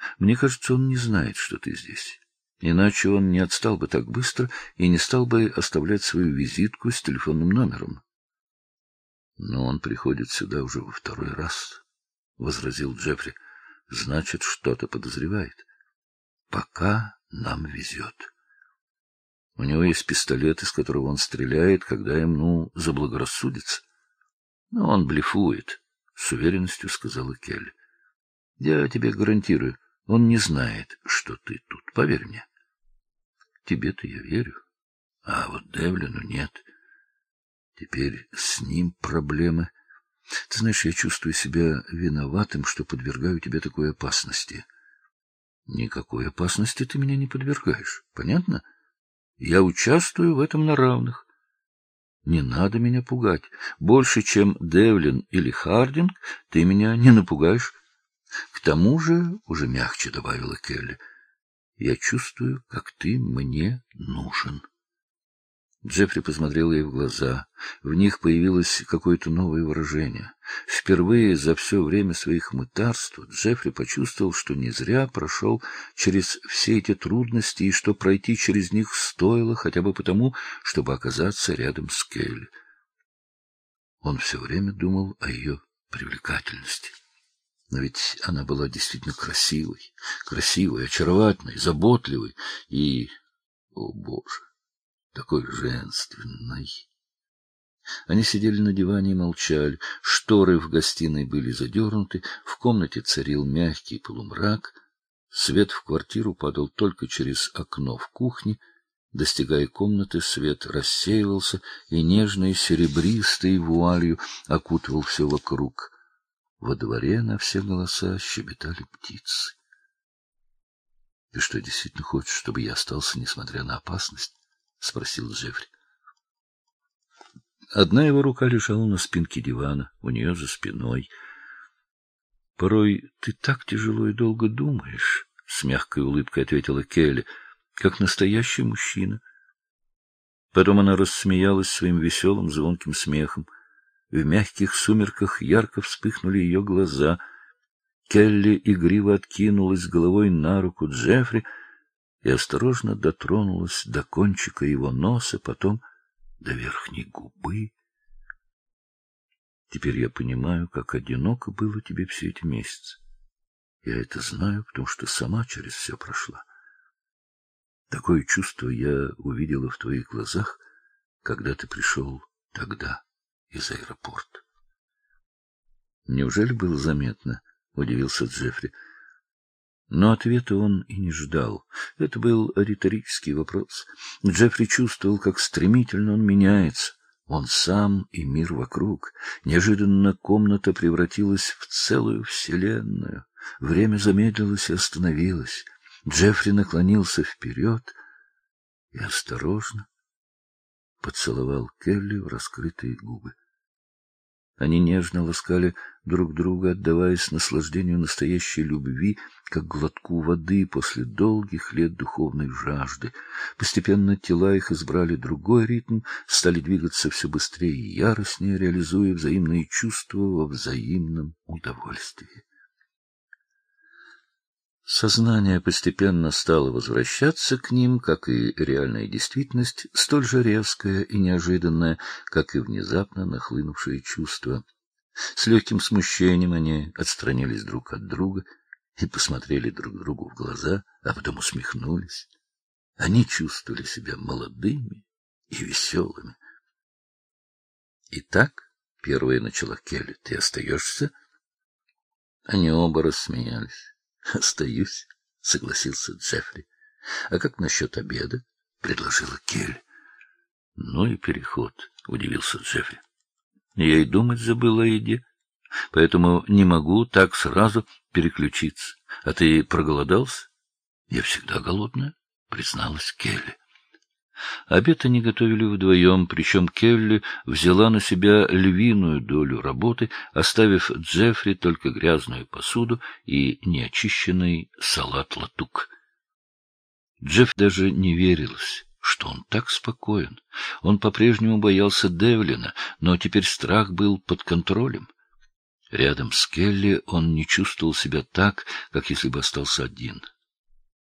Мне кажется, он не знает, что ты здесь. Иначе он не отстал бы так быстро и не стал бы оставлять свою визитку с телефонным номером. Но он приходит сюда уже во второй раз, — возразил Джеффри. Значит, что-то подозревает. Пока нам везет. У него есть пистолет, из которого он стреляет, когда ему заблагорассудится. Но он блефует, — с уверенностью сказала Келли. Я тебе гарантирую, он не знает, что ты тут, поверь мне. Тебе-то я верю, а вот Девлину нет. Теперь с ним проблемы. Ты знаешь, я чувствую себя виноватым, что подвергаю тебя такой опасности. Никакой опасности ты меня не подвергаешь, понятно? Я участвую в этом на равных. Не надо меня пугать. Больше, чем Девлин или Хардинг, ты меня не напугаешь. К тому же, уже мягче добавила Келли, я чувствую, как ты мне нужен. Джеффри посмотрел ей в глаза. В них появилось какое-то новое выражение. Впервые за все время своих мытарств Джеффри почувствовал, что не зря прошел через все эти трудности и что пройти через них стоило хотя бы потому, чтобы оказаться рядом с Келли. Он все время думал о ее привлекательности. Но ведь она была действительно красивой, очаровательной, заботливой и, о Боже, такой женственной. Они сидели на диване и молчали. Шторы в гостиной были задернуты, в комнате царил мягкий полумрак. Свет в квартиру падал только через окно в кухне. Достигая комнаты, свет рассеивался и нежной серебристой вуалью окутывал все вокруг. Во дворе на все голоса щебетали птицы. — Ты что, действительно хочешь, чтобы я остался, несмотря на опасность? — спросил Джеффри. Одна его рука лежала на спинке дивана, у нее за спиной. — Порой ты так тяжело и долго думаешь, — с мягкой улыбкой ответила Келли, — как настоящий мужчина. Потом она рассмеялась своим веселым, звонким смехом. В мягких сумерках ярко вспыхнули ее глаза. Келли игриво откинулась головой на руку Джеффри и осторожно дотронулась до кончика его носа, потом до верхней губы. Теперь я понимаю, как одиноко было тебе все эти месяцы. Я это знаю, потому что сама через все прошла. Такое чувство я увидела в твоих глазах, когда ты пришел тогда из аэропорта. Неужели было заметно? — удивился Джеффри. Но ответа он и не ждал. Это был риторический вопрос. Джеффри чувствовал, как стремительно он меняется. Он сам и мир вокруг. Неожиданно комната превратилась в целую вселенную. Время замедлилось и остановилось. Джеффри наклонился вперед и осторожно поцеловал Келли в раскрытые губы. Они нежно ласкали друг друга, отдаваясь наслаждению настоящей любви, как глотку воды после долгих лет духовной жажды. Постепенно тела их избрали другой ритм, стали двигаться все быстрее и яростнее, реализуя взаимные чувства во взаимном удовольствии. Сознание постепенно стало возвращаться к ним, как и реальная действительность, столь же резкая и неожиданная, как и внезапно нахлынувшие чувства. С легким смущением они отстранились друг от друга и посмотрели друг другу в глаза, а потом усмехнулись. Они чувствовали себя молодыми и веселыми. — Итак, — первая начала Келли, — ты остаешься? Они оба рассмеялись. — Остаюсь, — согласился Джеффри. — А как насчет обеда? — предложила Келли. — Ну и переход, — удивился Джеффри. — Я и думать забыла о еде, поэтому не могу так сразу переключиться. А ты проголодался? — Я всегда голодная, — призналась Келли. Обед они готовили вдвоем, причем Келли взяла на себя львиную долю работы, оставив Джеффри только грязную посуду и неочищенный салат-латук. Джефф даже не верилось, что он так спокоен. Он по-прежнему боялся Девлина, но теперь страх был под контролем. Рядом с Келли он не чувствовал себя так, как если бы остался один.